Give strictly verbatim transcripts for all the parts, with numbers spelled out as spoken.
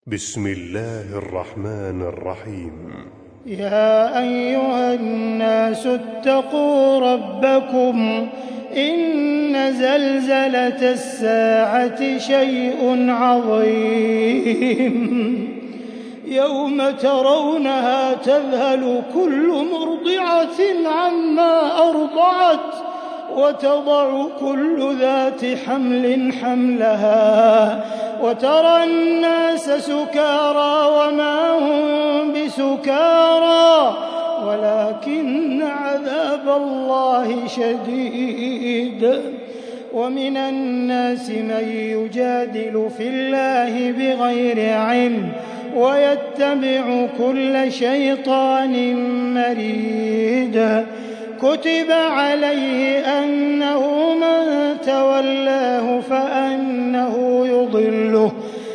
بسم الله الرحمن الرحيم. يا أيها الناس اتقوا ربكم إن زلزلة الساعة شيء عظيم يوم ترونها تذهل كل مرضعة عما أرضعت وتضع كل ذات حمل حملها وترى الناس سكارى وما هم بسكارى ولكن عذاب الله شديد. ومن الناس من يجادل في الله بغير علم ويتبع كل شيطان مريد. كتب عليه أنه من تولاه فأنه يضله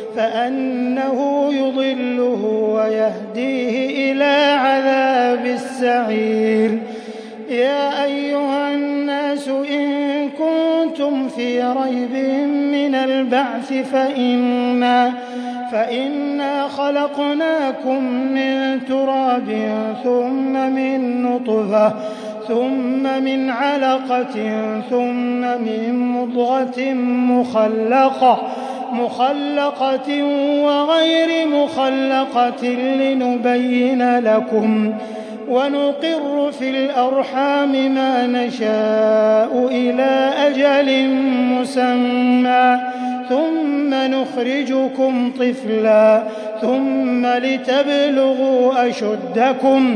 فأنه يضله ويهديه إلى عذاب السعير. يا أيها الناس إن كنتم في ريب من البعث فإنا فإنا خلقناكم من تراب ثم من نطفة ثم من علقة ثم من مضغة مخلقة مخلقة وغير مخلقة لنبين لكم ونقر في الأرحام ما نشاء إلى أجل مسمى ثم نخرجكم طفلا ثم لتبلغوا أشدكم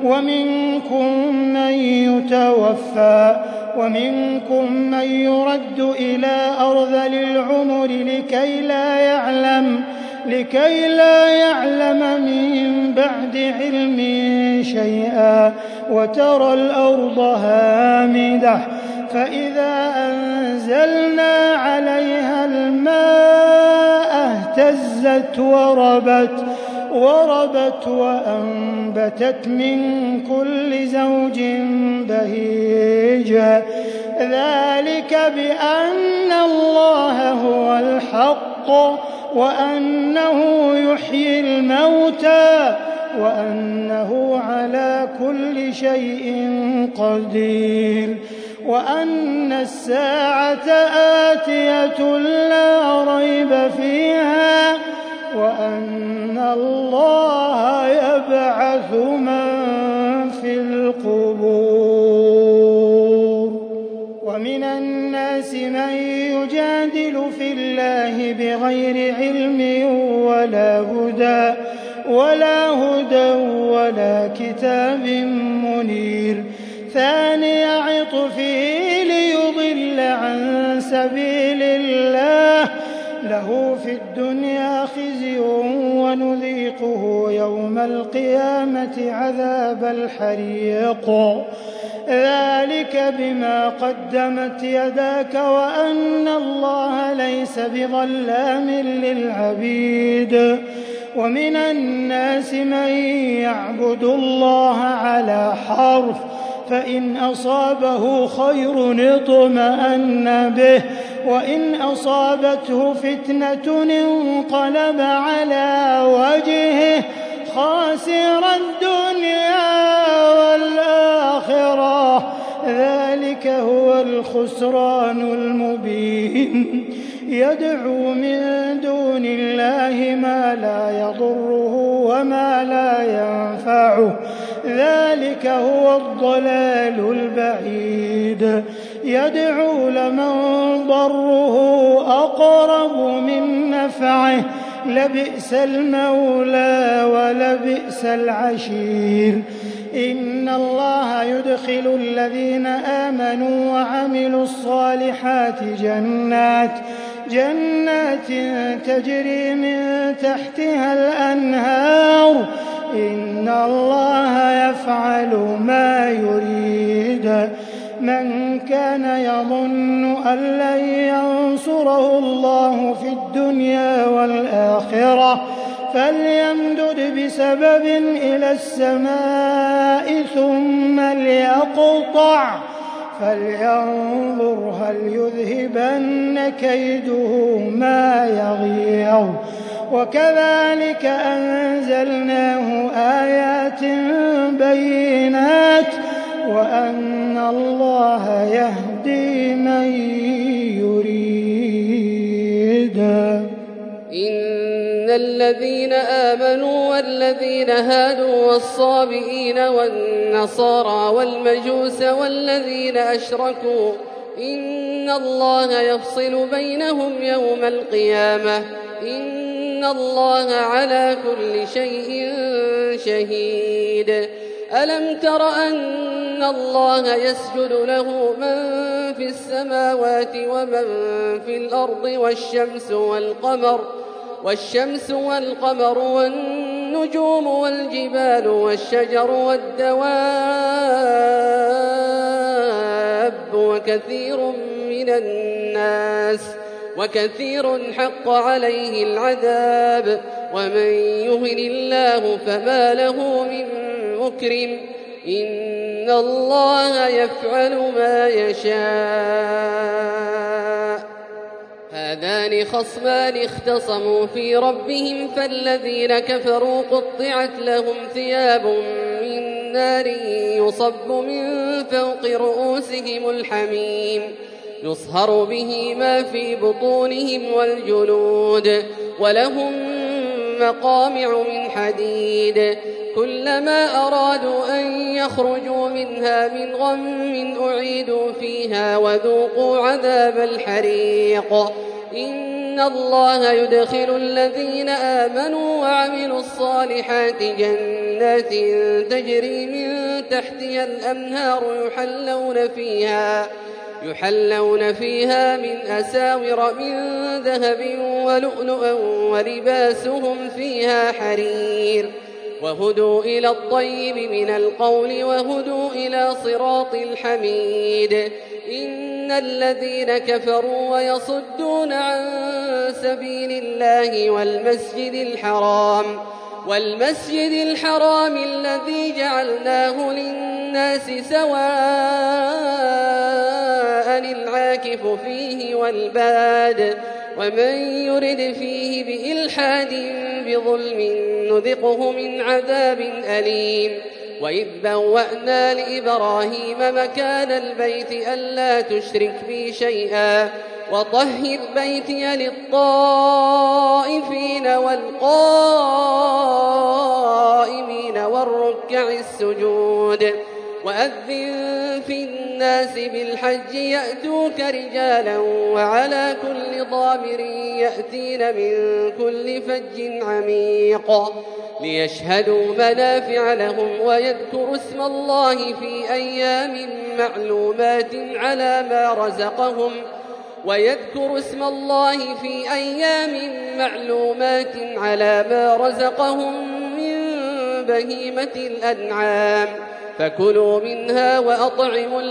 ومنكم من يتوفى ومنكم من يرد إلى أرذل العمر لكي لا يعلم لكي لا يعلم من بعد علم شيئا وترى الأرض هامدة فإذا أنزلنا عليها الماء اهتزت وربت وربت وأنبتت من كل زوج بهيج. ذلك بأن الله هو الحق وأنه يحيي الموتى وأنه على كل شيء قدير وأن الساعة آتية لا ريب فيها وأن الله يبعث من في القبور. ومن الناس من يجادل في الله بغير علم ولا هدى ولا هدى ولا كتاب منير. ثاني عطفه ليضل عن سبيل الله له في الدنيا خزي ونذيقه يوم القيامة عذاب الحريق. ذلك بما قدمت يداك وأن الله ليس بظلام للعبيد. ومن الناس من يعبد الله على حرف فإن أصابه خير اطمأن به وإن أصابته فتنة انقلب على وجهه خاسر الدنيا والآخرة. ذلك هو الخسران المبين. يدعو من دون الله ما لا يضره وما لا ينفعه ذلك هو الضلال البعيد. يدعو لمن ضره أقرب من نفعه لبئس المولى ولبئس العشير. إن الله يدخل الذين آمنوا وعملوا الصالحات جنات جنات تجري من تحتها الأنهار. إن الله يفعل ما يريد. من كان يظن أن لن ينصره الله في الدنيا والآخرة فليمدد بسبب إلى السماء ثم ليقطع فلينظر هل يذهبن كيده ما يغيظ وكذلك أنزلناه آيات بينات وأن الله يهدي من يريد. إن الذين آمنوا والذين هادوا والصابئين والنصارى والمجوس والذين أشركوا إن الله يفصل بينهم يوم القيامة إن الله على كل شيء شهيد. ألم تر أن الله يسجد له من في السماوات ومن في الأرض والشمس والقمر والشمس والقمر والنجوم والجبال والشجر والدواب وكثير من الناس وكثير حق عليه العذاب ومن يهن الله فما له من مكرم إن الله يفعل ما يشاء. هذان خصمان اختصموا في ربهم فالذين كفروا قطعت لهم ثياب من نار يصب من فوق رؤوسهم الحميم يصهر به ما في بطونهم والجلود ولهم مقامع من حديد كلما أرادوا أن يخرجوا منها من غم أعيدوا فيها وذوقوا عذاب الحريق. إن الله يدخل الذين آمنوا وعملوا الصالحات جنات تجري من تحتها الأنهار يحلون فيها يحلون فيها من أساور من ذهب ولؤلؤا ولباسهم فيها حرير وهدوا إلى الطيب من القول وهدوا إلى صراط الحميد. إن الذين كفروا ويصدون عن سبيل الله والمسجد الحرام والمسجد الحرام الذي جعلناه للناس سواء العاكف فيه والباد ومن يرد فيه بإلحاد بظلم نذقه من عذاب أليم. وإذ بوأنا لإبراهيم مكان البيت ألا تشرك بي شيئا وطهر بيتي للطائفين والقائمين والركع السجود. وأذن في الناس بالحج يأتوك رجالا وعلى كل ضامر يأتين من كل فج عميق ليشهدوا منافع لهم ويذكروا اسم الله في أيام معلومات على ما رزقهم ويذكروا اسم الله في أيام معلومات على ما رزقهم من بهيمة الأنعام فكلوا منها وأطعموا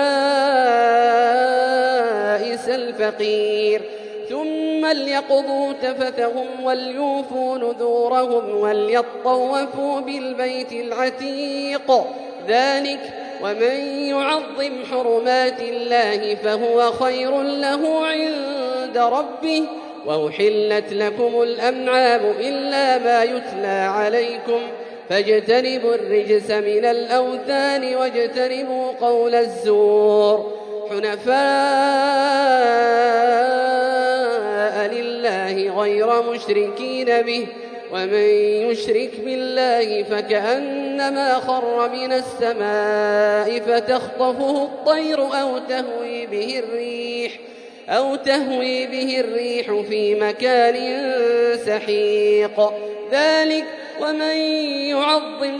البائس الفقير ثم ليقضوا تفثهم وليوفوا نذورهم وليطوفوا بالبيت العتيق ذلك ومن يعظم حرمات الله فهو خير له عند ربه. وأحلت لكم الأنعام إلا ما يتلى عليكم فاجتنبوا الرجس من الأوثان واجتنبوا قول الزور حنفاء لله غير مشركين به ومن يشرك بالله فكأنما خر من السماء فتخطفه الطير أو تهوي به الريح أو تهوي به الريح في مكان سحيق ذلك ومن يعظم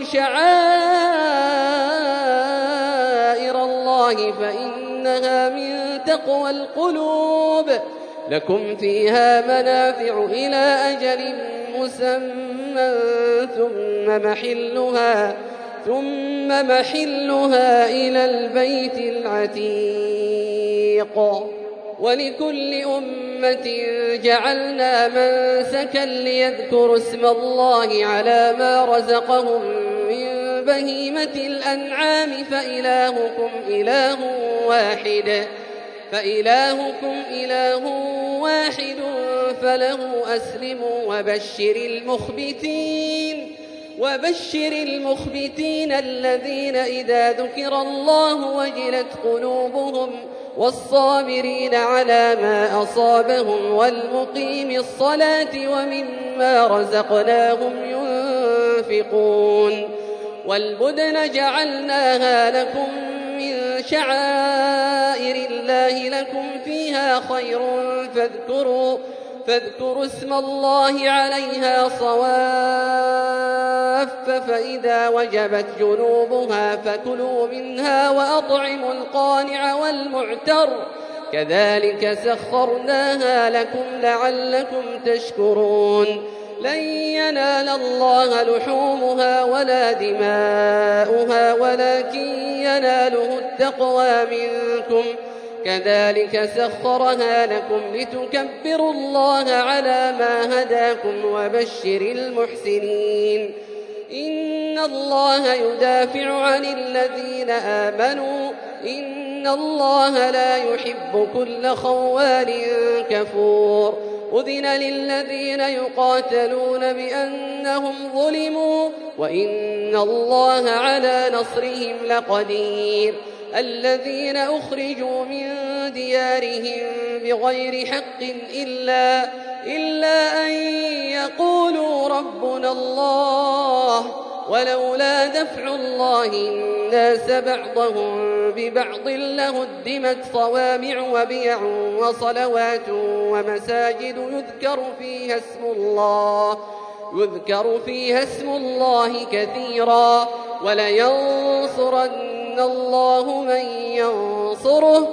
شعائر الله فإنها من تقوى القلوب. لكم فيها منافع إلى أجل مسمى ثم محلها ثم محلها إلى البيت العتيق. ولكل أمة جعلنا منسكا ليذكروا اسم الله على ما رزقهم من بهيمة الأنعام فإلهكم إله واحد فإلهكم إله واحد فله أسلموا وبشر المخبتين وبشر المخبتين الذين إذا ذكر الله وجلت قلوبهم والصابرين على ما أصابهم والمقيم الصلاة ومما رزقناهم ينفقون والبدن جعلناها لكم من شعائر الله لكم فيها خير فاذكروا, فاذكروا اسم الله عليها صواف فإذا وجبت جنوبها فكلوا منها وأطعموا القانع والمعتر كذلك سخرناها لكم لعلكم تشكرون لن ينال الله لحومها ولا دماؤها ولكن يناله التقوى منكم كذلك سخرها لكم لتكبروا الله على ما هداكم وبشر المحسنين إن الله يدافع عن الذين آمنوا إن الله لا يحب كل خوان كفور أذن للذين يقاتلون بأنهم ظلموا وإن الله على نصرهم لقدير الذين أخرجوا من ديارهم بغير حق إلا, إلا أن يقولوا ربنا الله ولولا دفع الله الناس بعضهم ببعض لهدمت صوامع وبيع وصلوات ومساجد يذكر فيها اسم الله يذكر فيها اسم الله كثيرا ولينصرن الله من ينصره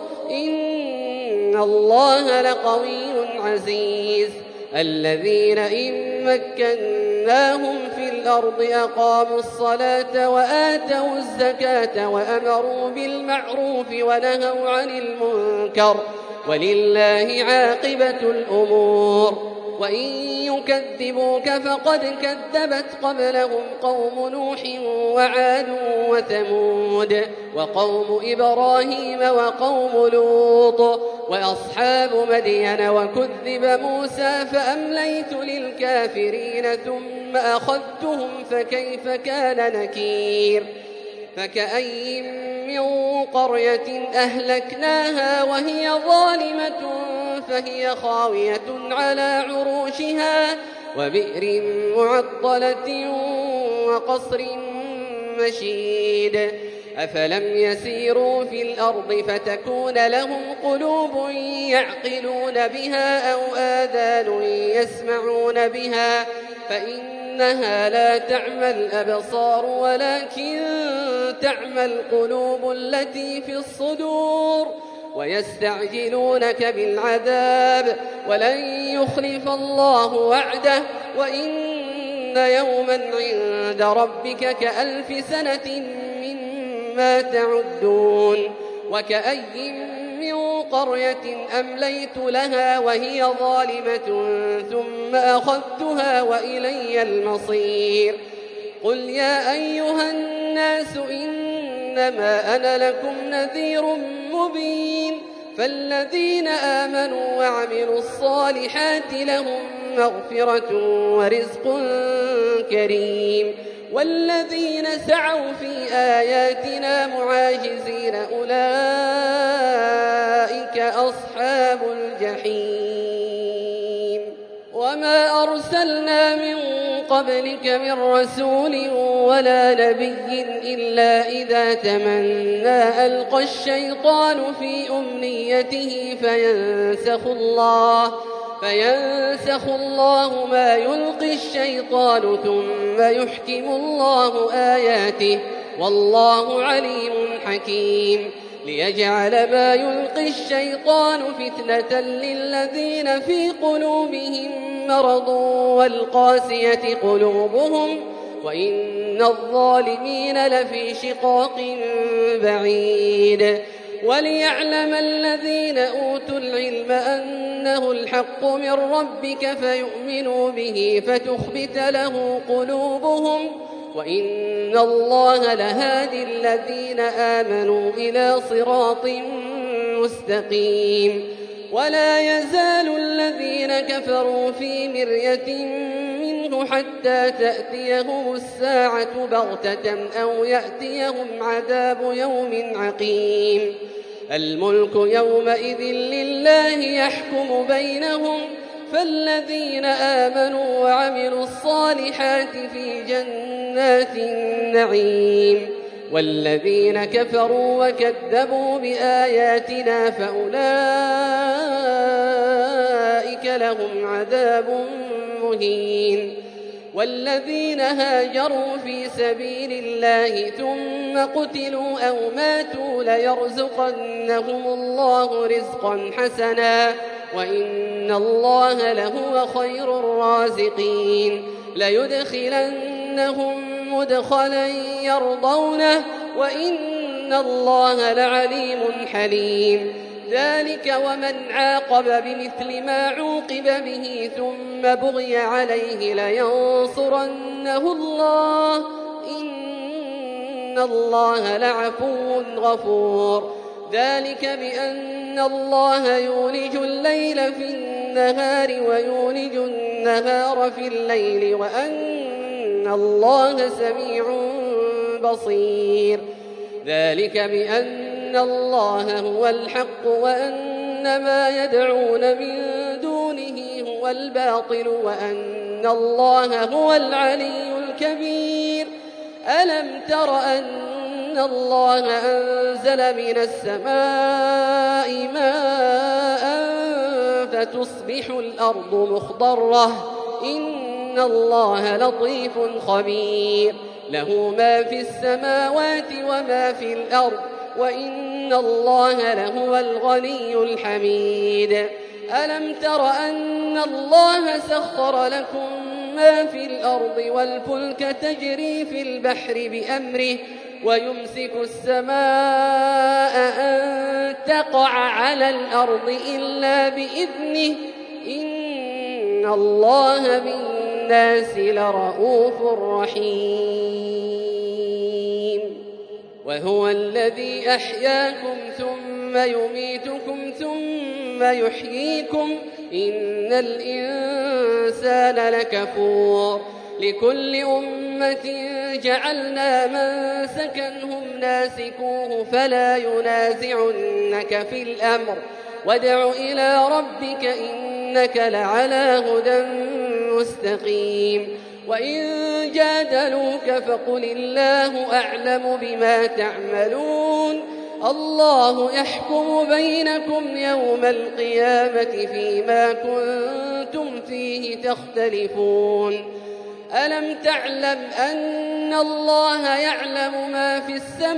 إن الله لقوي عزيز الذين إن مكناهم في الأرض أقاموا الصلاة وآتوا الزكاة وأمروا بالمعروف ونهوا عن المنكر ولله عاقبة الأمور وإن يكذبوك فقد كذبت قبلهم قوم نوح وعاد وثمود وقوم إبراهيم وقوم لوط وأصحاب مدين وكذب موسى فأمليت للكافرين ثم أخذتهم فكيف كان نكير فكأي من قرية أهلكناها وهي ظالمة فهي خاوية على عروشها وبئر معطلة وقصر مشيد أفلم يسيروا في الأرض فتكون لهم قلوب يعقلون بها أو آذان يسمعون بها فإنها لا تعمى الأبصار ولكن تعمى القلوب التي في الصدور ويستعجلونك بالعذاب ولن يخلف الله وعده وإن يوما عند ربك كألف سنة مما تعدون وكأي من قرية أمليت لها وهي ظالمة ثم أخذتها وإلي المصير قل يا أيها الناس إنما أنا لكم نذير مبين فالذين آمنوا وعملوا الصالحات لهم مغفرة ورزق كريم والذين سعوا في آياتنا معاجزين أولئك أصحاب الجحيم وما أرسلنا من قبلك من رسول ولا نبي إلا إذا تمنى ألقى الشيطان في أمنيته فينسخ الله فينسخ الله ما يلقي الشيطان ثم يحكم الله آياته والله عليم حكيم ليجعل ما يلقي الشيطان فتنة للذين في قلوبهم مرض والقاسية قلوبهم وإن الظالمين لفي شقاق بعيد وليعلم الذين أوتوا العلم أنه الحق من ربك فيؤمنوا به فتخبت له قلوبهم وإن الله لهادي الذين آمنوا إلى صراط مستقيم ولا يزال الذين كفروا في مرية منه حتى تأتيهم الساعة بغتة أو يأتيهم عذاب يوم عقيم الملك يومئذ لله يحكم بينهم فالذين آمنوا وعملوا الصالحات في جنات النعيم والذين كفروا وكذبوا بآياتنا فأولئك لهم عذاب مهين والذين هاجروا في سبيل الله ثم قتلوا أو ماتوا ليرزقنهم الله رزقا حسنا وإن الله لهو خير الرازقين ليدخلنهم مدخلا يرضونه وإن الله لعليم حليم ذلك ومن عاقب بمثل ما عوقب به ثم بغي عليه لينصرنه الله إن الله لعفو غفور ذلك بأن الله يولج الليل في النهار ويولج النهار في الليل وأن الله سميع بصير ذلك بأن الله هو الحق وأن ما يدعون من دونه هو الباطل وأن الله هو العلي الكبير ألم تر أن الله أنزل من السماء ماء فتصبح الأرض مخضرة إن الله لطيف خبير له ما في السماوات وما في الأرض وإن الله لهو الغني الحميد ألم تر أن الله سخر لكم ما في الأرض والفلك تجري في البحر بأمره ويمسك السماء أن تقع على الأرض إلا بإذنه إن الله بالناس لرؤوف رحيم وهو الذي أحياكم ثم يميتكم ثم يحييكم إن الإنسان لكفور لكل أمة جعلنا منسكا هم ناسكوه فلا ينازعنك في الأمر وادع إلى ربك إنك لعلى هدى مستقيم وإن جادلوك فقل الله أعلم بما تعملون الله يحكم بينكم يوم القيامة فيما كنتم فيه تختلفون ألم تعلم أن الله يعلم ما في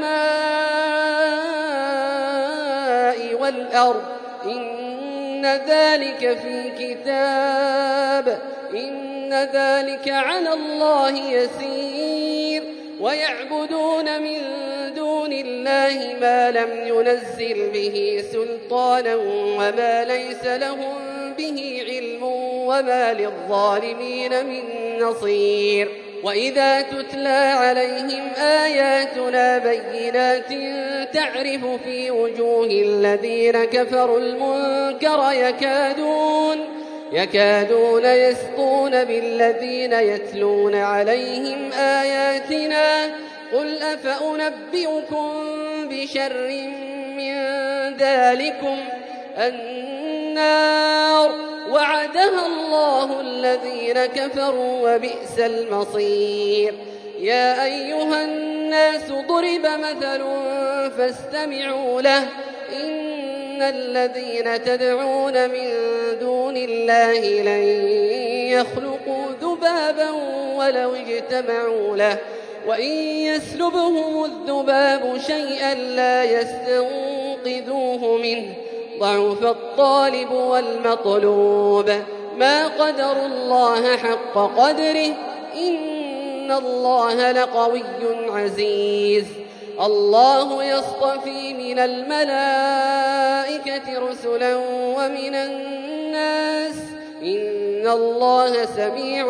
السماء والأرض إن ذلك في كتاب إن ذلك على الله يسير ويعبدون من دون الله ما لم ينزل به سلطانا وما ليس لهم به علم وما للظالمين من نصير وإذا تتلى عليهم آياتنا بينات تعرف في وجوه الذين كفروا المنكر يكادون يكادون يسطون بالذين يتلون عليهم آياتنا قل أفأنبئكم بشر من ذلكم النار وعدها الله الذين كفروا وبئس المصير يا أيها الناس ضرب مثل فاستمعوا له إن الذين تدعون من دون الله لن يخلقوا ذبابا ولو اجتمعوا له وإن يسلبهم الذباب شيئا لا يستنقذوه منه ضعف الطالب والمطلوب ما قدروا الله حق قدره إن الله لقوي عزيز الله يصطفي من الملائكة رسلا ومن الناس إن الله سميع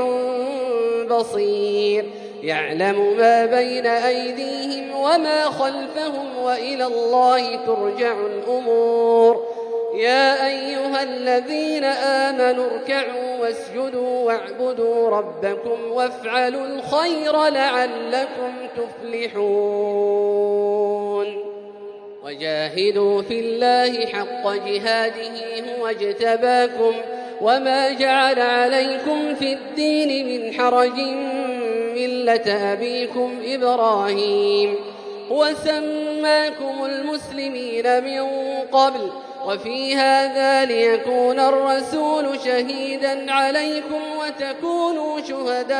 بصير يعلم ما بين أيديهم وما خلفهم وإلى الله ترجع الأمور يا أيها الذين آمنوا اركعوا واسجدوا واعبدوا ربكم وافعلوا الخير لعلكم تفلحون وجاهدوا في الله حق جهاده هو اجتباكم وما جعل عليكم في الدين من حرج ملة أبيكم إبراهيم هو سماكم المسلمين من قبل وفي هذا ليكون الرسول شهيدا عليكم وتكونوا شهداء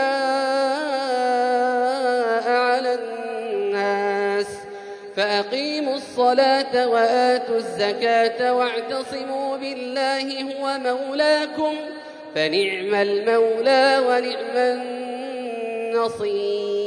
على الناس فأقيموا الصلاة وآتوا الزكاة واعتصموا بالله هو مولاكم فنعم المولى ونعم النصير